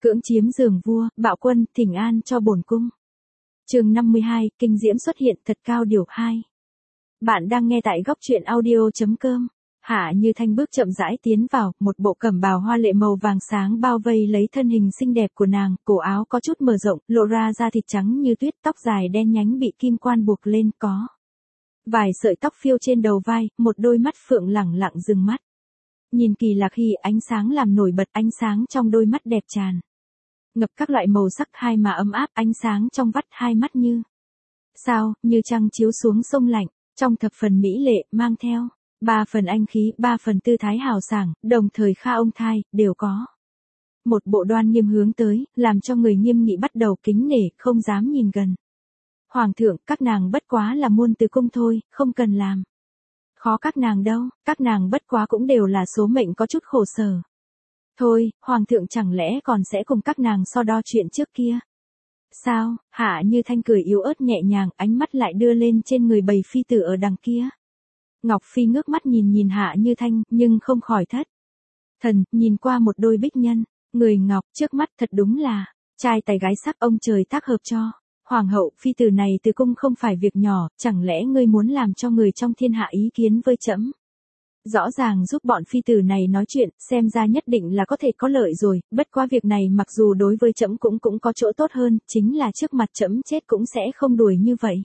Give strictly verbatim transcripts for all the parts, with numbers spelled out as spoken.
Cưỡng chiếm giường vua, bạo quân, thỉnh an cho bổn cung. Chương năm mươi hai, kinh diễm xuất hiện, thật cao điều hai. Bạn đang nghe tại góc truyện audio chấm com. Hạ Như Thanh bước chậm rãi tiến vào, một bộ cẩm bào hoa lệ màu vàng sáng bao vây lấy thân hình xinh đẹp của nàng, cổ áo có chút mở rộng, lộ ra da thịt trắng như tuyết, tóc dài đen nhánh bị kim quan buộc lên, có vài sợi tóc phiêu trên đầu vai, một đôi mắt phượng lẳng lặng dừng mắt. Nhìn Kỳ Lạc Hy, ánh sáng làm nổi bật, ánh sáng trong đôi mắt đẹp tràn ngập các loại màu sắc, hai mà ấm áp, ánh sáng trong vắt, hai mắt như sao, như trăng chiếu xuống sông lạnh, trong thập phần mỹ lệ, mang theo ba phần anh khí, ba phần tư thái hào sảng, đồng thời kha ông thai, đều có một bộ đoan nghiêm hướng tới, làm cho người nghiêm nghị bắt đầu kính nể, không dám nhìn gần. Hoàng thượng, các nàng bất quá là muôn từ cung thôi, không cần làm khó các nàng đâu, các nàng bất quá cũng đều là số mệnh có chút khổ sở. Thôi, Hoàng thượng chẳng lẽ còn sẽ cùng các nàng so đo chuyện trước kia? Sao? Hạ Như Thanh cười yếu ớt nhẹ nhàng, ánh mắt lại đưa lên trên người bầy phi tử ở đằng kia. Ngọc Phi ngước mắt nhìn nhìn Hạ Như Thanh, nhưng không khỏi thất thần, nhìn qua một đôi bích nhân, người ngọc trước mắt thật đúng là trai tài gái sắc, ông trời tác hợp cho. Hoàng hậu, phi tử này từ cung không phải việc nhỏ, chẳng lẽ ngươi muốn làm cho người trong thiên hạ ý kiến với trẫm? Rõ ràng giúp bọn phi tử này nói chuyện, xem ra nhất định là có thể có lợi rồi, bất quá việc này mặc dù đối với trẫm cũng cũng có chỗ tốt hơn, chính là trước mặt trẫm chết cũng sẽ không đuổi như vậy.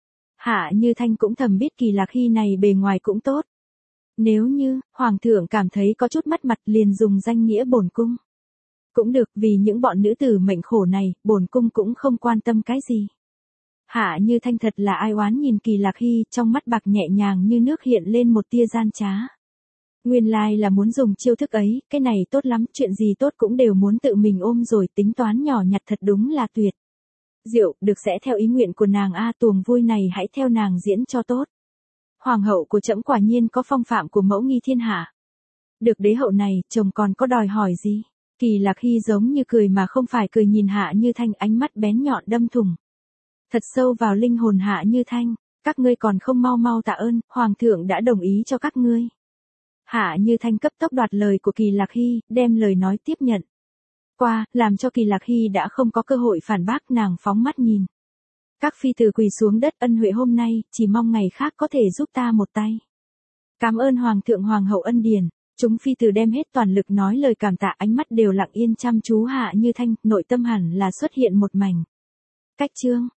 Hạ Như Thanh cũng thầm biết Kỳ Lạc Hy này bề ngoài cũng tốt. Nếu như, Hoàng thượng cảm thấy có chút mất mặt liền dùng danh nghĩa bổn cung. Cũng được, vì những bọn nữ tử mệnh khổ này, bổn cung cũng không quan tâm cái gì. Hạ Như Thanh thật là ai oán nhìn Kỳ Lạc Hy, trong mắt bạc nhẹ nhàng như nước hiện lên một tia gian trá. Nguyên lai là muốn dùng chiêu thức ấy, cái này tốt lắm, chuyện gì tốt cũng đều muốn tự mình ôm rồi, tính toán nhỏ nhặt thật đúng là tuyệt. Diệu, được, sẽ theo ý nguyện của nàng a, tuồng vui này hãy theo nàng diễn cho tốt. Hoàng hậu của trẫm quả nhiên có phong phạm của mẫu nghi thiên hạ. Được đế hậu này, chồng còn có đòi hỏi gì? Kỳ Lạc Hy giống như cười mà không phải cười nhìn Hạ Như Thanh, ánh mắt bén nhọn đâm thủng thật sâu vào linh hồn Hạ Như Thanh. Các ngươi còn không mau mau tạ ơn, Hoàng thượng đã đồng ý cho các ngươi. Hạ Như Thanh cấp tốc đoạt lời của Kỳ Lạc Hy, đem lời nói tiếp nhận qua, làm cho Kỳ Lạc Hy đã không có cơ hội phản bác, nàng phóng mắt nhìn các phi tử quỳ xuống đất, ân huệ hôm nay, chỉ mong ngày khác có thể giúp ta một tay. Cảm ơn Hoàng thượng Hoàng hậu ân điển. Chúng phi tử đem hết toàn lực nói lời cảm tạ, ánh mắt đều lặng yên chăm chú Hạ Như Thanh, nội tâm hẳn là xuất hiện một mảnh cách chương.